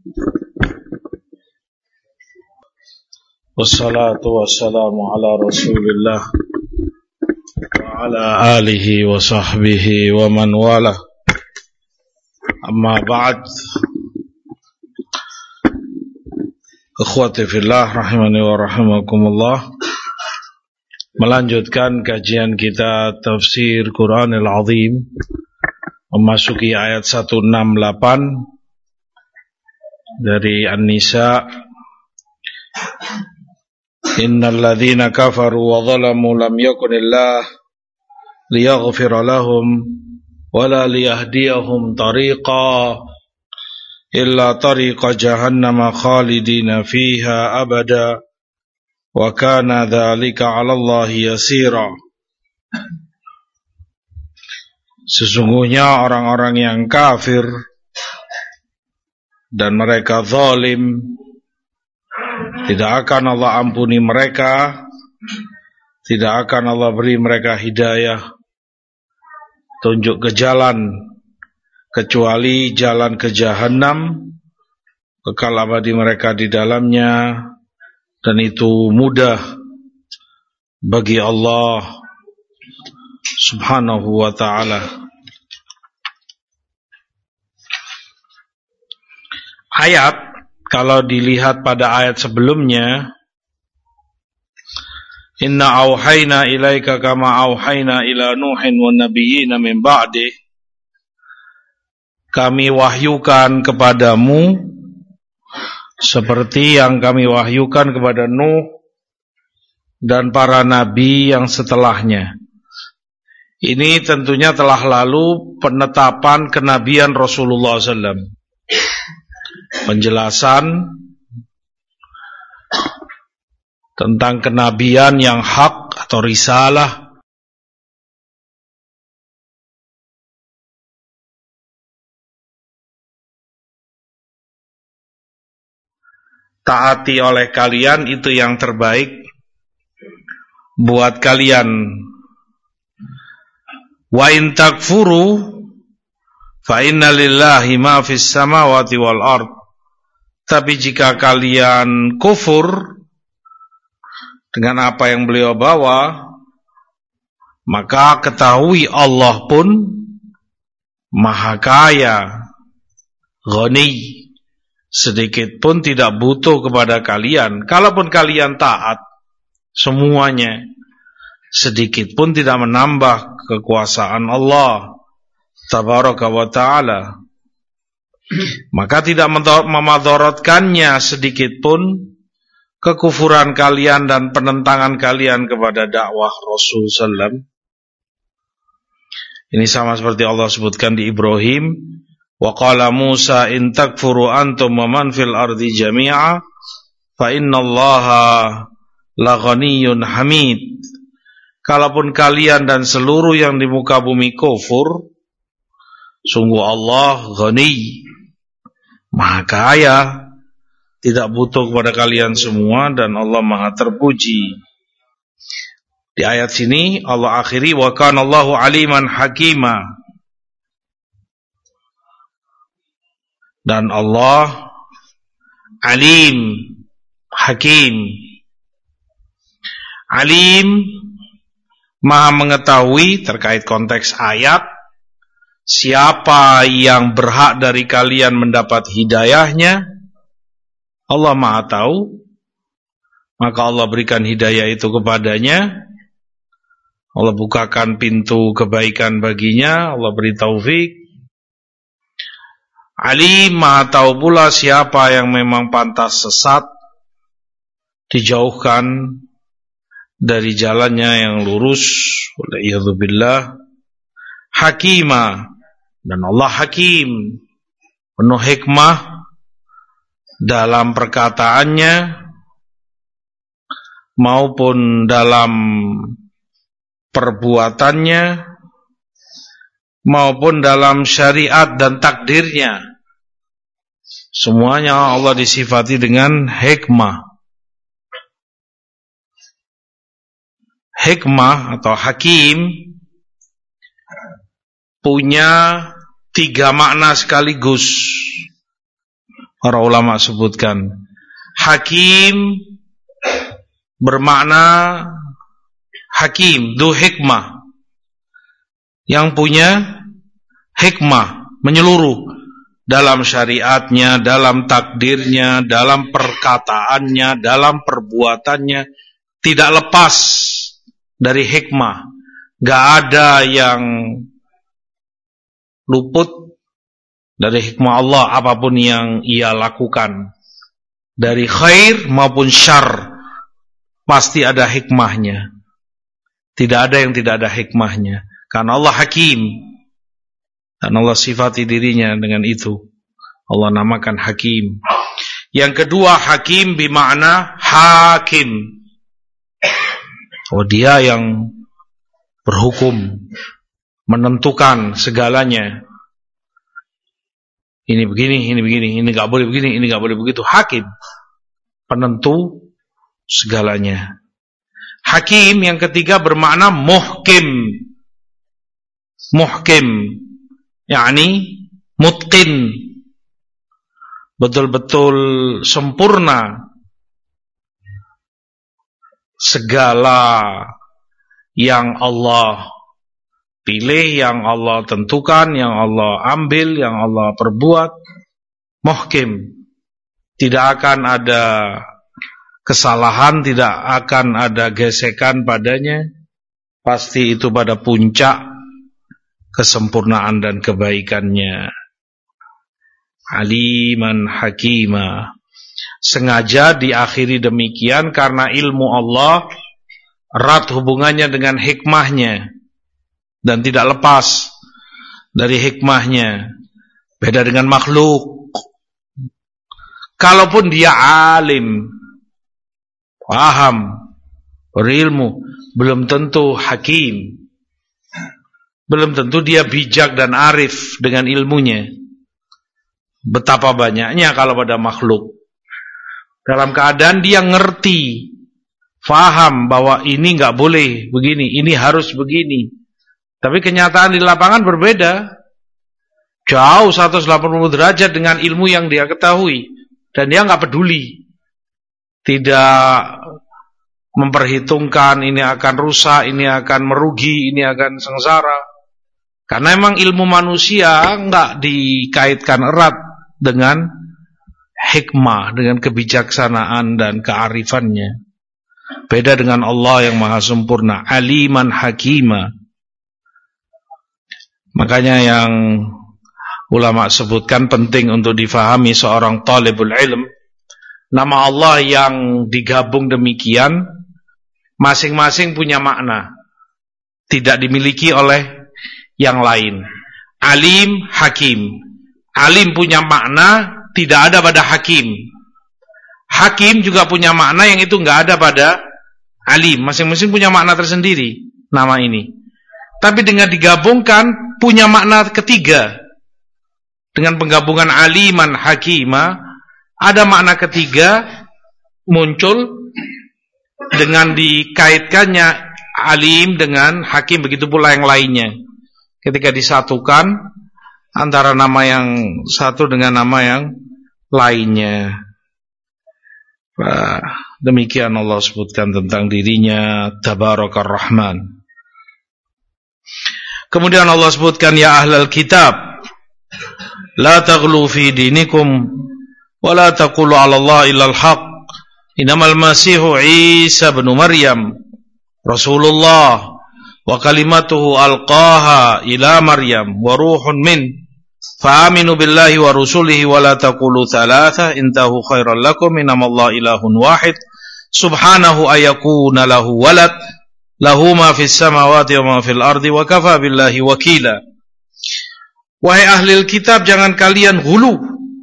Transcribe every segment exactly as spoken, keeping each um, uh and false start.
Wassalatu wassalamu ala Rasulillah wa ala alihi wa sahbihi wa man wala. Amma ba'd. Ikhwati fillah rahimani wa rahimakumullah. Melanjutkan kajian kita tafsir Quranil Azim, memasuki ayat seratus enam puluh delapan dari An-Nisa. Innal ladzina kafaru wa zalamu lam yakunillah liyaghfira lahum wala liyahdiyahum tariqa illa tariqa jahannama khalidina fiha abada wa kana dzalika 'ala Allahi yasira. Sesungguhnya orang-orang yang kafir dan mereka zalim, tidak akan Allah ampuni mereka, tidak akan Allah beri mereka hidayah, tunjuk ke jalan, kecuali jalan ke Jahannam, kekal abadi mereka di dalamnya, dan itu mudah bagi Allah Subhanahu wa ta'ala. Ayat, kalau dilihat pada ayat sebelumnya, inna auhayna ilaika kama auhayna ila nuhin wan nabiyina min ba'dih, kami wahyukan kepadamu seperti yang kami wahyukan kepada Nuh dan para nabi yang setelahnya. Ini tentunya telah lalu penetapan kenabian Rasulullah sallallahu alaihi wasallam, penjelasan tentang kenabian yang hak atau risalah, taati oleh kalian itu yang terbaik buat kalian. Wa in takfuru fa inna lillahi ma fis samawati wal ard. Tapi jika kalian kufur dengan apa yang beliau bawa, maka ketahui Allah pun maha kaya, ghani, sedikit pun tidak butuh kepada kalian. Kalaupun kalian taat semuanya, sedikit pun tidak menambah kekuasaan Allah tabaraka wa ta'ala. Maka tidak memadharatkannya sedikit pun kekufuran kalian dan penentangan kalian kepada dakwah Rasul sallallahu alaihi wasallam. Ini sama seperti Allah sebutkan di Ibrahim, wa qala Musa in takfuru antum wa man fil ardi jami'a fa innallaha laghaniyyun hamid. Kalaupun kalian dan seluruh yang di muka bumi kufur, sungguh Allah ghani, maha kaya, tidak butuh kepada kalian semua, dan Allah maha terpuji. Di ayat sini Allah akhiri wa kana Allahu aliman hakima. Dan Allah alim, hakim. Alim, maha mengetahui terkait konteks ayat, siapa yang berhak dari kalian mendapat hidayahnya, Allah maha tahu, maka Allah berikan hidayah itu kepadanya. Allah bukakan pintu kebaikan baginya, Allah beri taufik. Alim, maha tahu pula siapa yang memang pantas sesat, dijauhkan dari jalannya yang lurus. Waliyadzubillah. Hakimah, dan Allah hakim, penuh hikmah dalam perkataannya maupun dalam perbuatannya maupun dalam syariat dan takdirnya. Semuanya Allah disifati dengan hikmah. Hikmah atau hakim punya tiga makna sekaligus. para ulama sebutkan. Hakim bermakna hakim, du hikmah, yang punya hikmah menyeluruh dalam syariatnya, dalam takdirnya, dalam perkataannya, dalam perbuatannya, tidak lepas dari hikmah. Gak ada yang luput dari hikmah Allah apapun yang ia lakukan, dari khair maupun syarr, pasti ada hikmahnya. Tidak ada yang tidak ada hikmahnya, karena Allah hakim, dan Allah sifati dirinya dengan itu. Allah namakan hakim. Yang kedua, hakim bermakna hakim. Oh, dia yang berhukum, menentukan segalanya. Ini begini, ini begini, ini gak boleh begini, ini gak boleh begitu. Hakim, penentu segalanya. Hakim yang ketiga bermakna muhkim. Muhkim, yakni mutqin, betul-betul sempurna. Segala yang Allah pilih, yang Allah tentukan, yang Allah ambil, yang Allah perbuat, muhkim. Tidak akan ada kesalahan, tidak akan ada gesekan padanya. Pasti itu pada puncak kesempurnaan dan kebaikannya. Aliman hakima. Sengaja diakhiri demikian karena ilmu Allah erat hubungannya dengan hikmahnya dan tidak lepas dari hikmahnya. Beda dengan makhluk. Kalaupun dia alim, paham, berilmu, belum tentu hakim. Belum tentu dia bijak dan arif dengan ilmunya. Betapa banyaknya kalau pada makhluk, dalam keadaan dia ngerti, faham bahwa ini gak boleh begini, ini harus begini. Tapi kenyataan di lapangan berbeda. Jauh seratus delapan puluh derajat dengan ilmu yang dia ketahui. Dan dia gak peduli. Tidak memperhitungkan ini akan rusak, ini akan merugi, ini akan sengsara. Karena memang ilmu manusia gak dikaitkan erat dengan hikmah, dengan kebijaksanaan dan kearifannya. Beda dengan Allah yang maha sempurna, aliman hakima. Makanya yang ulama sebutkan penting untuk difahami seorang talibul ilm, nama Allah yang digabung demikian masing-masing punya makna, tidak dimiliki oleh yang lain. Alim, hakim. Alim punya makna tidak ada pada hakim. Hakim juga punya makna yang itu enggak ada pada alim. Masing-masing punya makna tersendiri nama ini. Tapi dengan digabungkan punya makna ketiga. Dengan penggabungan aliman hakima, ada makna ketiga muncul dengan dikaitkannya alim dengan hakim, begitu pula yang lainnya. Ketika disatukan antara nama yang satu dengan nama yang lainnya. Nah, demikian Allah sebutkan tentang dirinya Tabarakar Rahman. Kemudian Allah sebutkan, ya ahlal kitab, la taghlu fi dinikum wa la taqulu 'ala Allah illa al-haq. Innamal masihu Isa ibn Maryam Rasulullah wa kalimatuhu alqaha ila Maryam wa ruhun min. Fa'aminu billahi wa rusulihi wa la taqulu thalatha intahu khairan lakum innamallahu ilahun wahid subhanahu ayakuna lahu walad lahu ma fis samawati wa ma fil ardi wa kafa billahi wakila. Wahai ahli kitab, jangan kalian ghulu,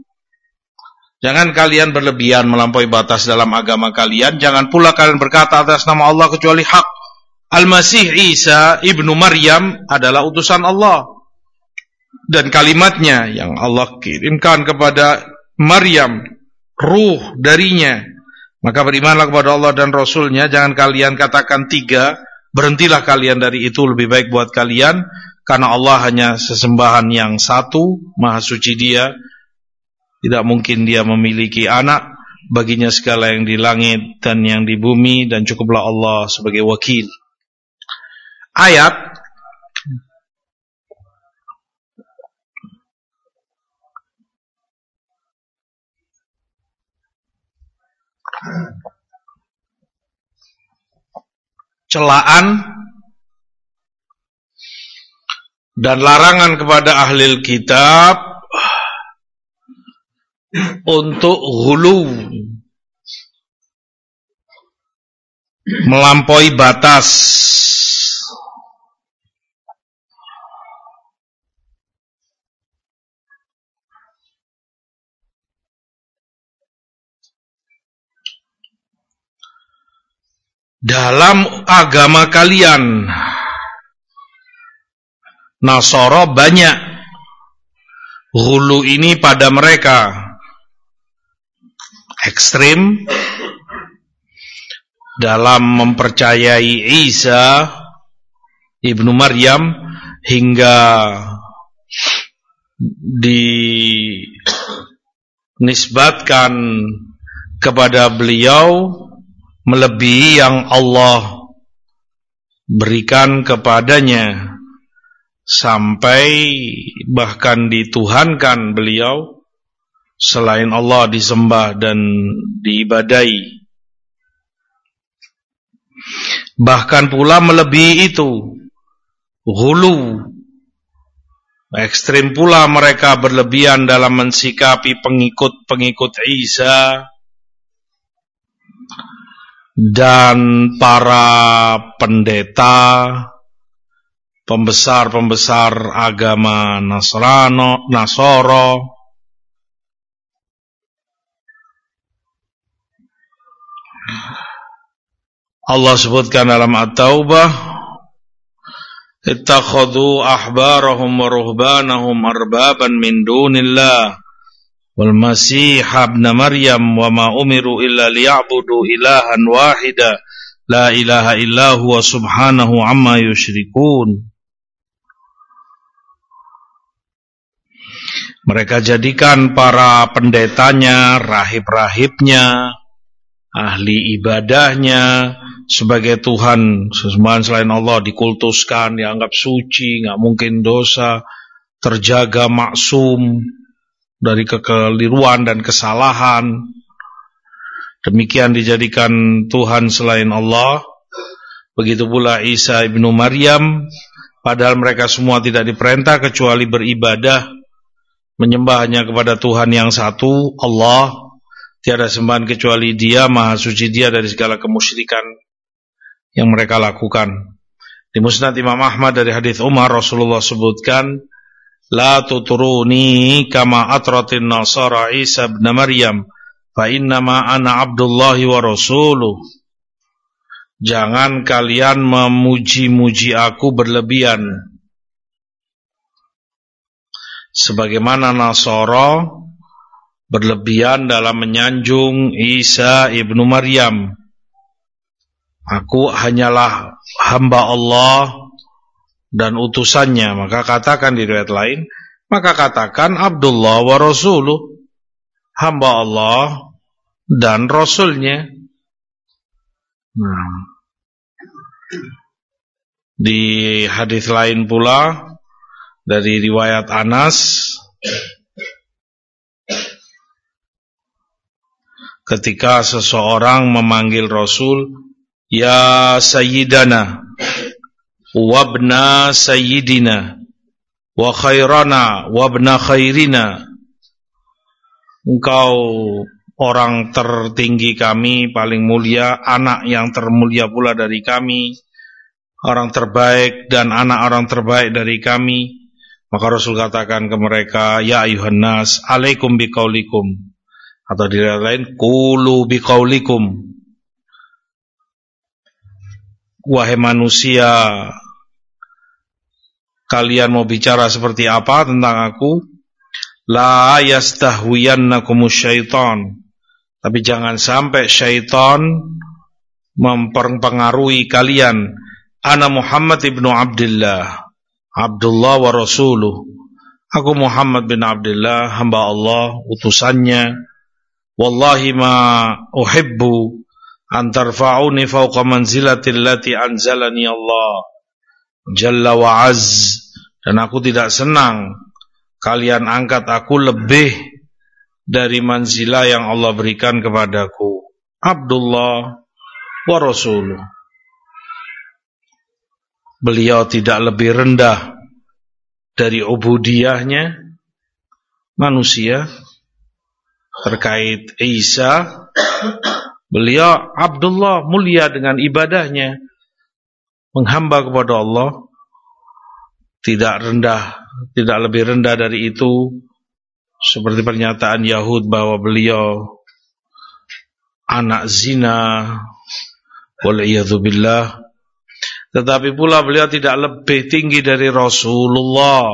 jangan kalian berlebihan melampaui batas dalam agama kalian, jangan pula kalian berkata atas nama Allah kecuali hak. Al-Masih Isa ibnu Maryam adalah utusan Allah dan kalimatnya yang Allah kirimkan kepada Maryam, ruh darinya. Maka berimanlah kepada Allah dan Rasulnya. Jangan kalian katakan tiga, berhentilah kalian dari itu, lebih baik buat kalian, karena Allah hanya sesembahan yang satu, maha suci Dia, Tidak mungkin dia memiliki anak. Baginya segala yang di langit dan yang di bumi, dan cukuplah Allah sebagai wakil. Ayat celaan dan larangan kepada ahli kitab untuk ghulu, melampaui batas, dalam agama kalian. Nasara banyak ghulu ini pada mereka, ekstrim dalam mempercayai Isa ibnu Maryam, hingga dinisbatkan kepada beliau melebihi yang Allah berikan kepadanya, sampai bahkan dituhankan beliau, selain Allah disembah dan diibadai. Bahkan pula melebihi itu, ghulu, ekstrim pula mereka berlebihan dalam mensikapi pengikut-pengikut Isa dan para pendeta, pembesar-pembesar agama Nasrano, Nasoro. Allah sebutkan dalam At-Taubah, ittakhadhu ahbarahum wa ruhbanahum arbaban min dunillah wal masih ibn Maryam wa ma umiru illa liya'budu ilahan wahida la ilaha illa huwa subhanahu amma yusyrikun. Mereka jadikan para pendetanya, rahib-rahibnya, ahli ibadahnya sebagai Tuhan. Sesembahan selain Allah dikultuskan, dianggap suci, gak mungkin dosa, terjaga maksum dari kekeliruan dan kesalahan. Demikian dijadikan Tuhan selain Allah. Begitu pula Isa ibnu Maryam, padahal mereka semua tidak diperintah kecuali beribadah, menyembah hanya kepada Tuhan yang satu, Allah. Tiada sembahan kecuali Dia, Maha Suci Dia dari segala kemusyrikan yang mereka lakukan. Di Musnad Imam Ahmad dari hadis Umar, Rasulullah sebutkan, la tuturuni kama atratin nasara Isa ibn Maryam, fa innama ana abdullahi wa rasuluh. Jangan kalian memuji-muji aku berlebihan, sebagaimana Nasara berlebihan dalam menyanjung Isa ibnu Maryam. Aku hanyalah hamba Allah dan utusannya. Maka katakan di riwayat lain, maka katakan Abdullah wa rasuluh, hamba Allah dan rasulnya. Nah, di hadis lain pula dari riwayat Anas, ketika seseorang memanggil Rasul, ya sayyidana wabna sayyidina wa khairana wabna khairina, engkau orang tertinggi kami, paling mulia, anak yang termulia pula dari kami, orang terbaik dan anak orang terbaik dari kami. Maka Rasul katakan ke mereka, ya ayuhan nas, alaikum biqaulikum, atau di ayat lain, qulu biqaulikum, wahai manusia, kalian mau bicara seperti apa tentang aku? La yastahwiyannakumus syaitan, tapi jangan sampai syaitan mempengaruhi kalian. Ana Muhammad ibnu Abdullah, Abdullah wa rasuluh. Aku Muhammad bin Abdullah, hamba Allah, utusannya. Wallahi ma uhibbu an tarfa'uni fawqa manzilati allati anzalani Allah Jalla wa Az. Dan aku tidak senang kalian angkat aku lebih dari manzilah yang Allah berikan kepadaku. Abdullah wa Rasuluh. Beliau tidak lebih rendah dari ubudiyahnya manusia. Terkait Isa, beliau Abdullah, mulia dengan ibadahnya, menghamba kepada Allah, tidak rendah, tidak lebih rendah dari itu. Seperti pernyataan Yahud bahwa beliau anak zina, wal'iyadzubillah. Tetapi pula beliau tidak lebih tinggi dari Rasulullah.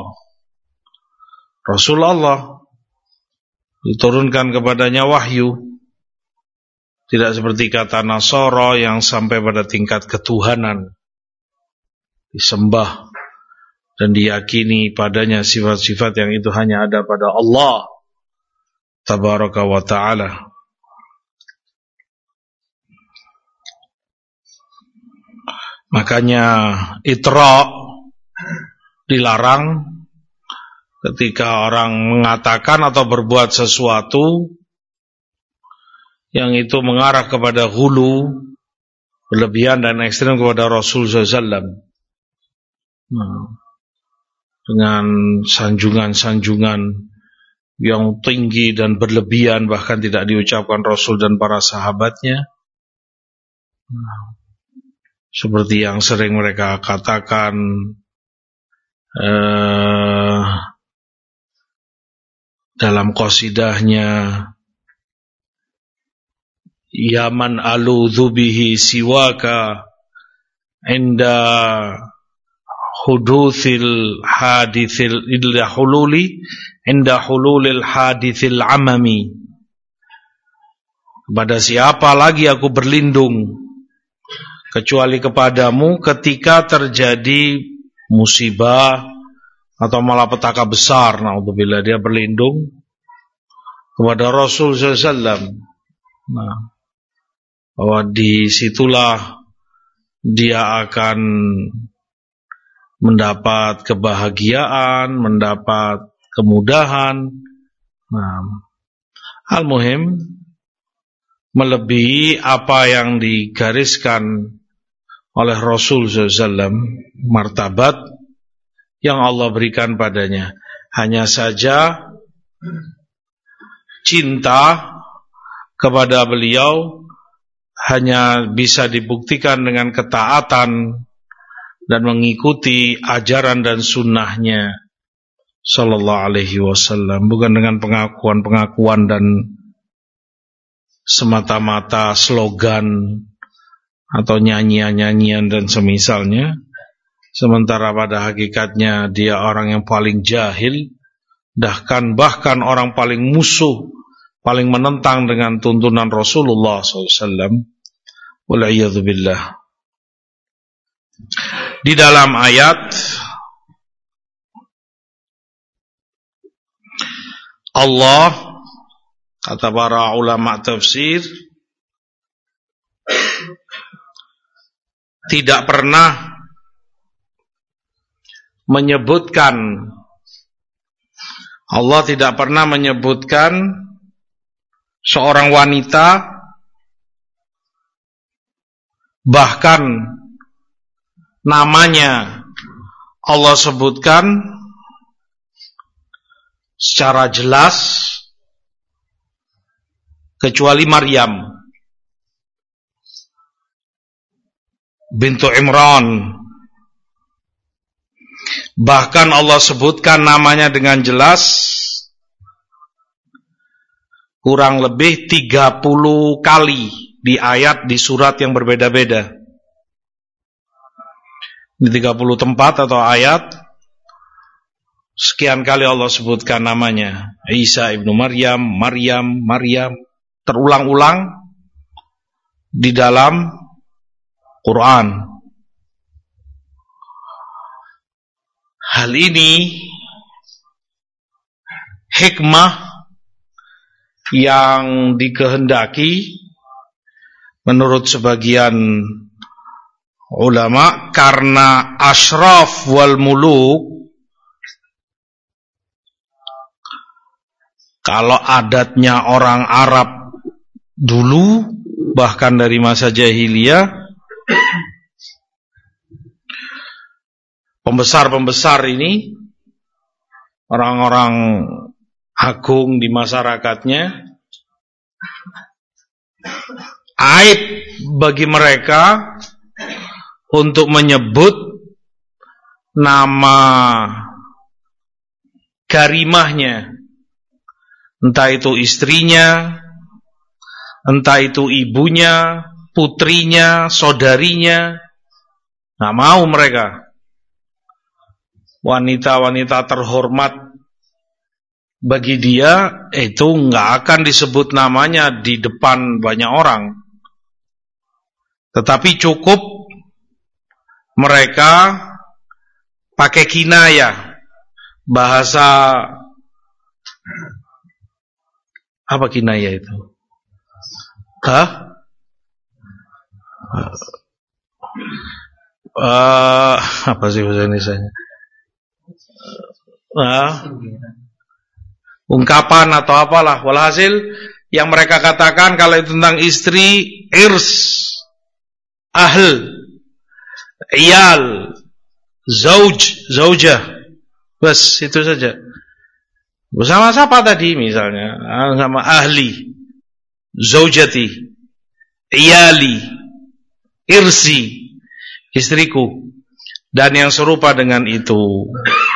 Rasulullah diturunkan kepadanya wahyu. Tidak seperti kata Nasara yang sampai pada tingkat ketuhanan, disembah dan diyakini padanya sifat-sifat yang itu hanya ada pada Allah Tabaraka wa ta'ala. Makanya itra dilarang ketika orang mengatakan atau berbuat sesuatu yang itu mengarah kepada hulu, berlebihan dan ekstrem kepada Rasul sallallahu alaihi wasallam. Nah, dengan sanjungan-sanjungan yang tinggi dan berlebihan, bahkan tidak diucapkan Rasul dan para sahabatnya. Nah, seperti yang sering mereka katakan eh, dalam qasidahnya, ya man aludhu bihi siwaka inda huduthil hadithil illa hululi inda hululil hadithil amami. Kepada siapa lagi aku berlindung kecuali kepadamu ketika terjadi musibah atau malapetaka besar. Naudzubillah, dia berlindung kepada Rasul sallallahu alaihi wasallam. Nah, bahwa disitulah dia akan mendapat kebahagiaan, mendapat kemudahan. Nah, al-muhim, melebihi apa yang digariskan oleh Rasul sallallahu alaihi wasallam, martabat yang Allah berikan padanya. Hanya saja cinta kepada beliau hanya bisa dibuktikan dengan ketaatan dan mengikuti ajaran dan sunnahnya sallallahu alaihi wasallam, bukan dengan pengakuan-pengakuan dan semata-mata slogan atau nyanyian-nyanyian dan semisalnya. Sementara pada hakikatnya dia orang yang paling jahil, bahkan bahkan orang paling musuh, paling menentang dengan tuntunan Rasulullah sallallahu alaihi wasallam. Wal'iyadzubillah. Di dalam ayat Allah, kata para ulama tafsir, tidak pernah menyebutkan, Allah tidak pernah menyebutkan seorang wanita, bahkan namanya Allah sebutkan secara jelas, kecuali Maryam bintu Imran. Bahkan Allah sebutkan namanya dengan jelas kurang lebih tiga puluh kali di ayat, di surat yang berbeda-beda. Di tiga puluh tempat atau ayat, sekian kali Allah sebutkan namanya. Isa ibnu Maryam, Maryam, Maryam, terulang-ulang di dalam Quran. Hal ini hikmah yang dikehendaki menurut sebagian ulama, karena asyraf wal muluk, kalau adatnya orang Arab dulu, bahkan dari masa jahiliyah, pembesar-pembesar ini, orang-orang agung di masyarakatnya, aib bagi mereka untuk menyebut nama karimahnya, entah itu istrinya, entah itu ibunya, putrinya, saudarinya. Nggak mau mereka. Wanita-wanita terhormat bagi dia itu nggak akan disebut namanya di depan banyak orang, tetapi cukup mereka pakai kinayah, bahasa apa kinayah itu? Hah? Uh, apa sih bahasa Indonesianya? Uh, ungkapan atau apalah, walhasil yang mereka katakan kalau itu tentang istri, irs, ahl, iyal, zauj, zaujah, bas itu saja. Bersama siapa tadi misalnya, sama ahli, zaujati, iyali, irsi, istriku, dan yang serupa dengan itu.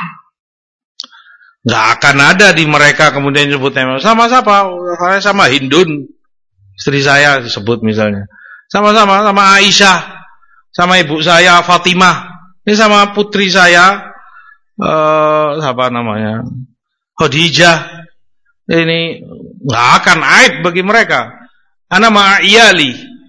Nggak akan ada di mereka kemudian nyebutnya sama siapa, saya sama Hindun, istri saya disebut misalnya, sama-sama sama Aisyah, sama ibu saya Fatimah, ini sama putri saya uh, apa namanya Khadijah. Ini nggak akan aib bagi mereka. Ana ma'iyali.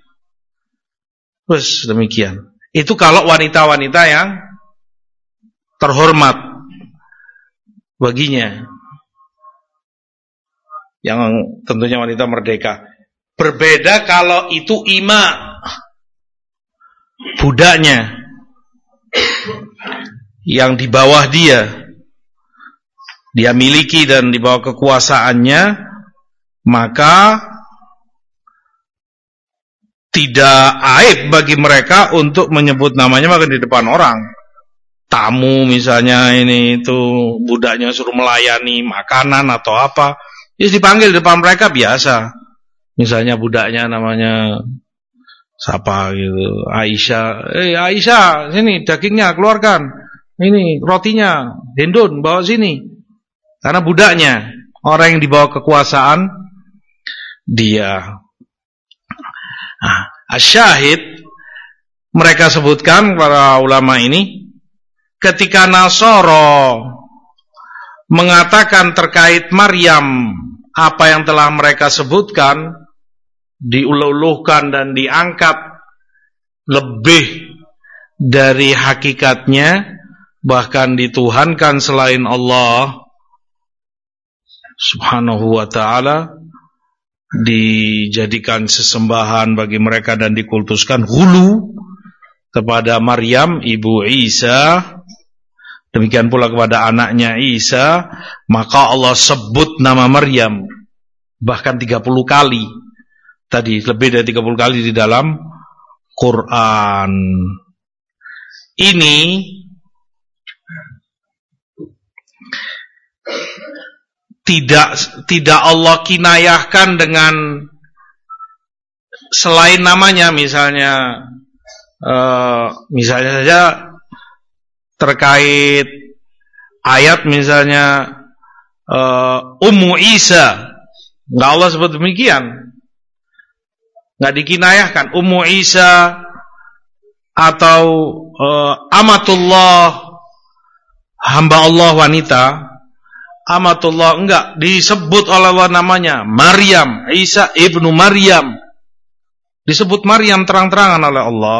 Terus demikian. Itu kalau wanita-wanita yang terhormat baginya, yang tentunya wanita merdeka. Berbeda kalau itu ima, budaknya, yang di bawah dia, dia miliki dan di bawah kekuasaannya, maka tidak aib bagi mereka untuk menyebut namanya bahkan di depan orang. Tamu misalnya ini itu budaknya suruh melayani makanan atau apa, ya dipanggil di depan mereka biasa. Misalnya budaknya namanya siapa gitu, Aisyah, eh Aisyah sini dagingnya keluarkan, ini rotinya, Hindun bawa sini. Karena budaknya orang yang dibawa kekuasaan dia. Nah, asyahid mereka sebutkan para ulama ini, ketika Nasoro mengatakan terkait Maryam apa yang telah mereka sebutkan, diuluhkan dan diangkat lebih dari hakikatnya, bahkan dituhankan selain Allah Subhanahu wa ta'ala, dijadikan sesembahan bagi mereka dan dikultuskan hulu kepada Maryam ibu Isa, demikian pula kepada anaknya Isa, maka Allah sebut nama Maryam bahkan tiga puluh kali. Tadi lebih dari tiga puluh kali di dalam Quran. Ini tidak tidak Allah kinayahkan dengan selain namanya, misalnya uh, misalnya saja terkait ayat misalnya uh, Ummu Isa, nggak Allah sebut demikian, nggak dikinayahkan Ummu Isa atau uh, Amatullah, hamba Allah wanita, Amatullah, enggak disebut oleh Allah namanya Maryam, Isa ibnu Maryam, disebut Maryam terang-terangan oleh Allah.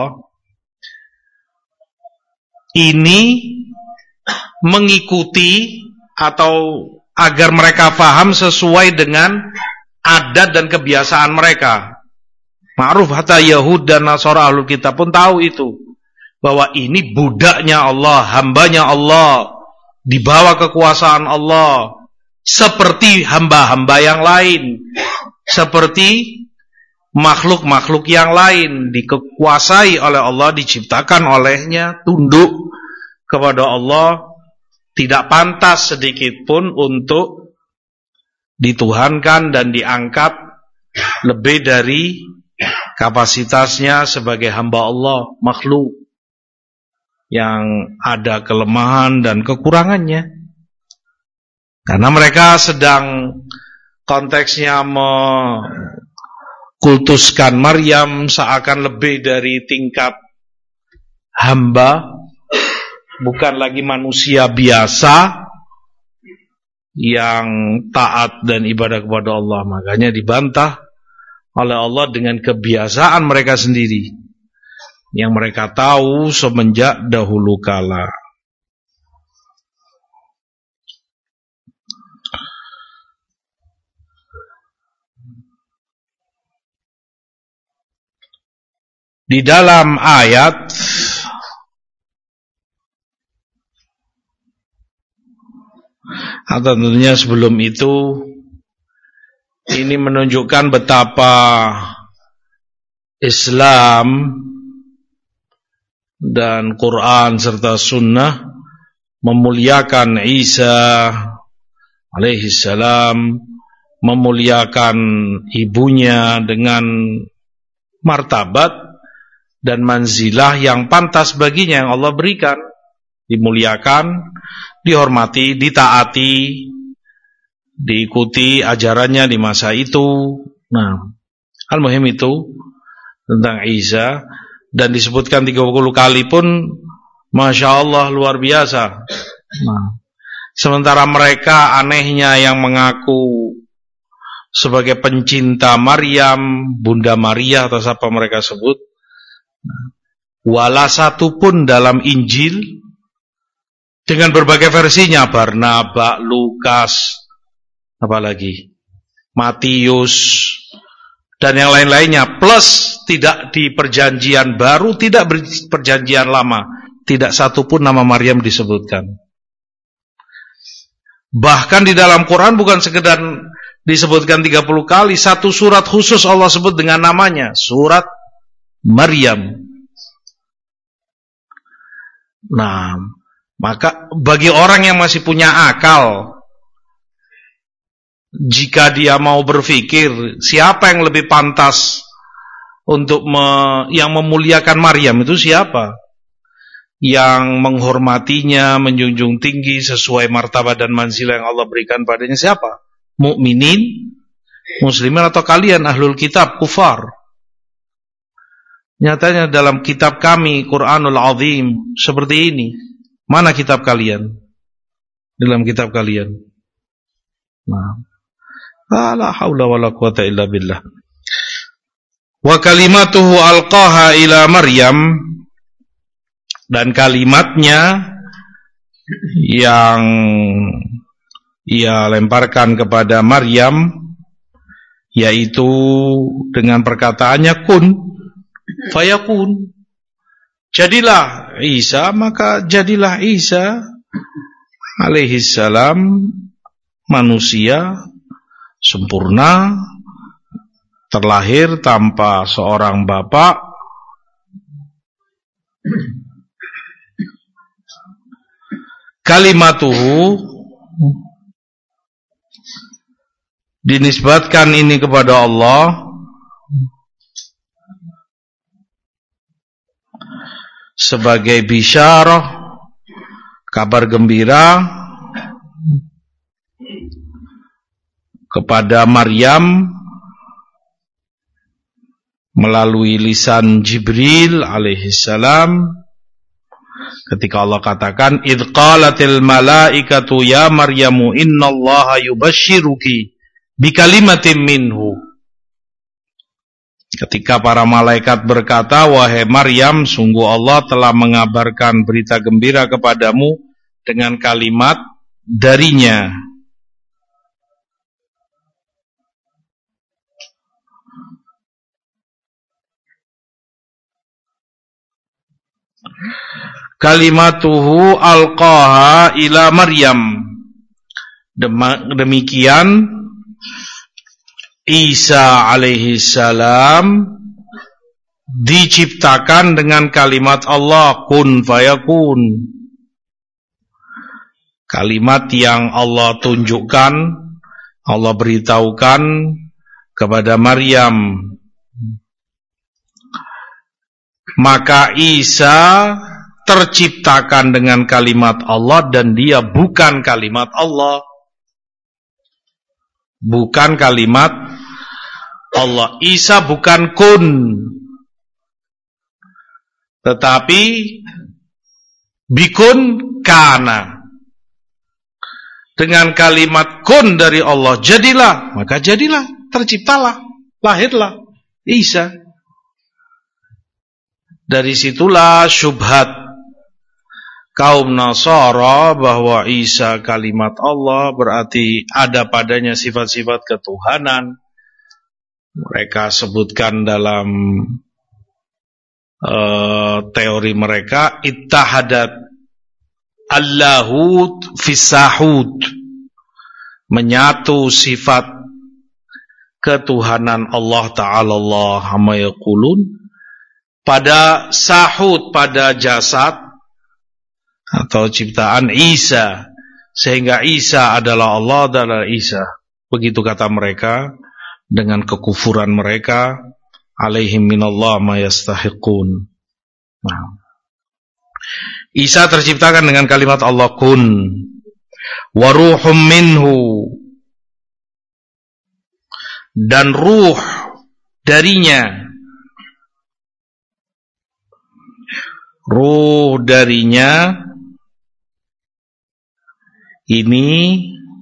Ini mengikuti atau agar mereka faham sesuai dengan adat dan kebiasaan mereka. Ma'ruf hatta Yahud dan Nasara Ahlul Kitab pun tahu itu, bahwa ini budaknya Allah, hambanya Allah, di bawah kekuasaan Allah, seperti hamba-hamba yang lain, seperti makhluk-makhluk yang lain, dikuasai oleh Allah, diciptakan olehnya, tunduk kepada Allah, tidak pantas sedikit pun untuk dituhankan dan diangkat lebih dari kapasitasnya sebagai hamba Allah, makhluk yang ada kelemahan dan kekurangannya. Karena mereka sedang konteksnya mengkultuskan Maryam seakan lebih dari tingkat hamba, bukan lagi manusia biasa yang taat dan ibadah kepada Allah. Makanya dibantah oleh Allah dengan kebiasaan mereka sendiri yang mereka tahu semenjak dahulu kala. Di dalam ayat atau tentunya sebelum itu, ini menunjukkan betapa Islam dan Quran serta Sunnah memuliakan Isa alaihi salam, memuliakan ibunya dengan martabat dan manzilah yang pantas baginya yang Allah berikan, dimuliakan, dihormati, ditaati, diikuti ajarannya di masa itu. Nah, al-muhim itu tentang Isa, dan disebutkan tiga puluh kali pun Masya Allah luar biasa. Nah, sementara mereka anehnya yang mengaku sebagai pencinta Maryam, Bunda Maria atau siapa mereka sebut, wala satu pun dalam Injil dengan berbagai versinya, Barnabas, Lukas, apalagi Matius dan yang lain-lainnya, plus tidak di perjanjian baru, tidak perjanjian lama, tidak satu pun nama Maryam disebutkan. Bahkan di dalam Quran bukan sekedar disebutkan tiga puluh kali, satu surat khusus Allah sebut dengan namanya, surat Maryam. Nah, maka bagi orang yang masih punya akal, jika dia mau berpikir siapa yang lebih pantas untuk me, yang memuliakan Maryam itu siapa, yang menghormatinya, menjunjung tinggi sesuai martabat dan manzilah yang Allah berikan padanya, siapa? Mukminin, muslimin, atau kalian ahlul kitab, kufar? Nyatanya dalam kitab kami Quranul Azim seperti ini. Mana kitab kalian? Dalam kitab kalian. Nah, la haula wala quwata illa billah. Wa kalimatuhu alqaha ila Maryam, dan kalimatnya yang ia lemparkan kepada Maryam, yaitu dengan perkataannya kun fayakun, jadilah Isa, maka jadilah Isa alaihi salam manusia sempurna, terlahir tanpa seorang bapak, kalimatuhu dinisbatkan ini kepada Allah sebagai bisyarah, kabar gembira kepada Maryam melalui lisan Jibril alaihi salam, ketika Allah katakan idz qalatil malaikatu ya Maryamu innallaha yubashshiruki bikalimatin minhu. Ketika para malaikat berkata, wahai Maryam, sungguh Allah telah mengabarkan berita gembira kepadamu dengan kalimat darinya. Kalimatuhu alqaha ila Maryam. Demikian Isa alaihi salam diciptakan dengan kalimat Allah, kun fayakun. Kalimat yang Allah tunjukkan, Allah beritahukan kepada Maryam. Maka Isa terciptakan dengan kalimat Allah dan dia bukan kalimat Allah. Bukan kalimat Allah. Isa bukan kun, tetapi bikun kana. Dengan kalimat kun dari Allah, jadilah, maka jadilah, terciptalah, lahirlah Isa. Dari situlah syubhat kaum Nasara bahwa Isa kalimat Allah berarti ada padanya sifat-sifat ketuhanan. Mereka sebutkan dalam uh, teori mereka ittahadat Allahut fisahud, menyatu sifat ketuhanan Allah Ta'ala Allah amma yaqulun pada sahud, pada jasad atau ciptaan Isa, sehingga Isa adalah Allah, adalah Isa. Begitu kata mereka dengan kekufuran mereka, alaihim minallah ma yastahiqun. Nah, Isa terciptakan dengan kalimat Allah kun wa ruhum minhu, dan ruh darinya, ruh darinya ini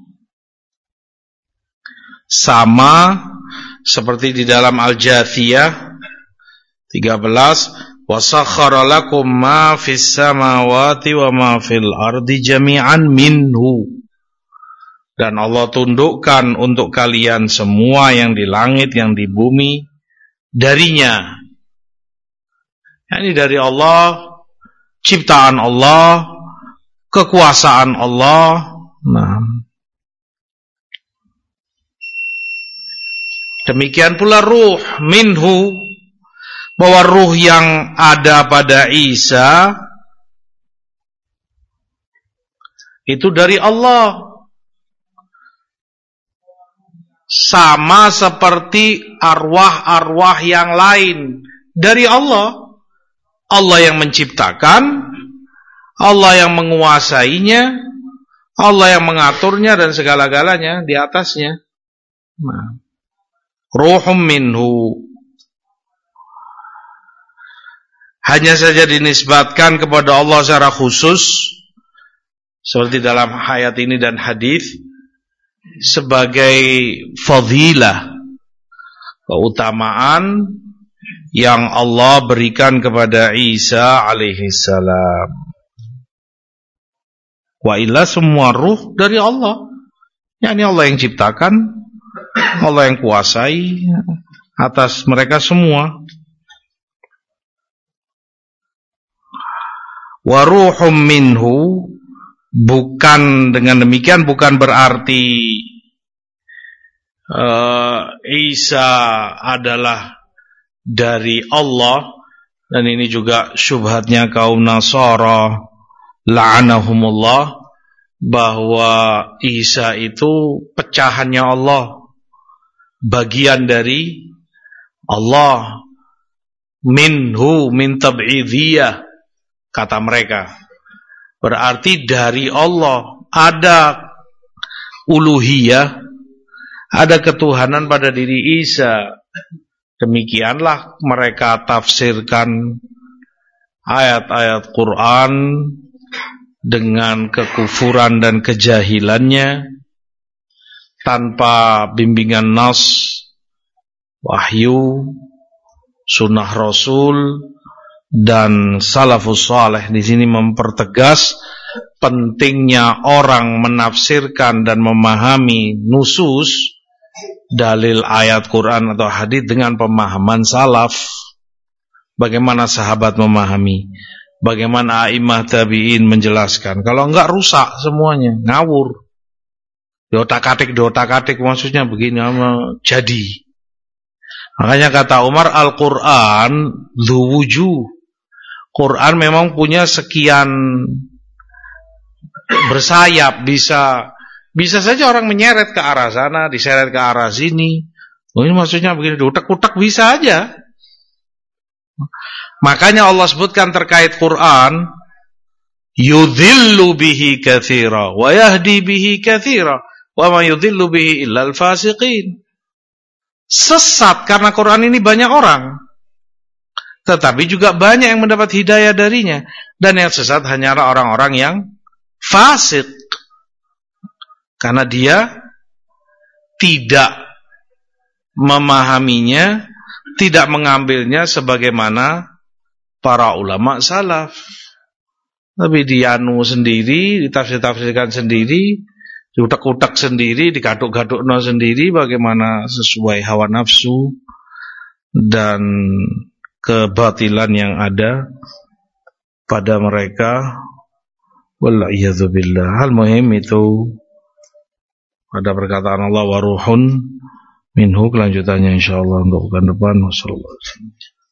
sama seperti di dalam Al-Jathiyah tiga belas, wa sakhkhara lakum ma fis samawati wa ma fil ardi jami'an minhu, dan Allah tundukkan untuk kalian semua yang di langit yang di bumi darinya. Ini dari Allah, ciptaan Allah, kekuasaan Allah. Nah, demikian pula ruh minhu, bahwa ruh yang ada pada Isa itu dari Allah, sama seperti arwah-arwah yang lain dari Allah. Allah yang menciptakan, Allah yang menguasainya, Allah yang mengaturnya dan segala-galanya di atasnya. Nah, ruhum minhu hanya saja dinisbatkan kepada Allah secara khusus, seperti dalam ayat ini dan hadis, sebagai fadilah, keutamaan yang Allah berikan kepada Isa alaihi salam. Wa illa semua ruh dari Allah, yakni Allah yang ciptakan, Allah yang kuasai atas mereka semua. Wa ruhum minhu, bukan dengan demikian bukan berarti uh, Isa adalah dari Allah, dan ini juga syubhatnya kaum Nasara la'anahumullah, bahwa Isa itu pecahannya Allah, bagian dari Allah, minhu min tab'idiyah kata mereka, berarti dari Allah, ada uluhiyah, ada ketuhanan pada diri Isa. Demikianlah mereka tafsirkan ayat-ayat Quran dengan kekufuran dan kejahilannya, tanpa bimbingan nas, wahyu, sunnah Rasul dan salafus saleh. Di sini mempertegas pentingnya orang menafsirkan dan memahami nusus dalil ayat Quran atau hadis dengan pemahaman salaf. Bagaimana sahabat memahami, bagaimana a'immah tabi'in menjelaskan. Kalau enggak rusak semuanya, ngawur. Diotak-atik, diotak-atik maksudnya begini, jadi. Makanya kata Umar, Al-Quran dzu wujuh. Quran memang punya sekian bersayap, bisa bisa saja orang menyeret ke arah sana, diseret ke arah sini. Oh, ini maksudnya begini, diutak-utak bisa aja. Makanya Allah sebutkan terkait Quran, yudhillu bihi katsira wa yahdi bihi katsira wa ma yudhillu bihi illa al-fasiqin. Sesat karena Quran ini banyak orang, tetapi juga banyak yang mendapat hidayah darinya, dan yang sesat hanyalah orang-orang yang fasik, karena dia tidak memahaminya, tidak mengambilnya sebagaimana para ulama salaf. Tapi dianu sendiri, ditafsir-tafsirkan sendiri, diutak-utak sendiri, digaduk-gadukno sendiri, bagaimana sesuai hawa nafsu dan kebatilan yang ada pada mereka. Wallahiyadzubillah. Hal muhim itu pada perkataan Allah wa ruhun minhu, kelanjutannya insyaallah untuk bulan depan. Wassallallahu alaihi wasallam.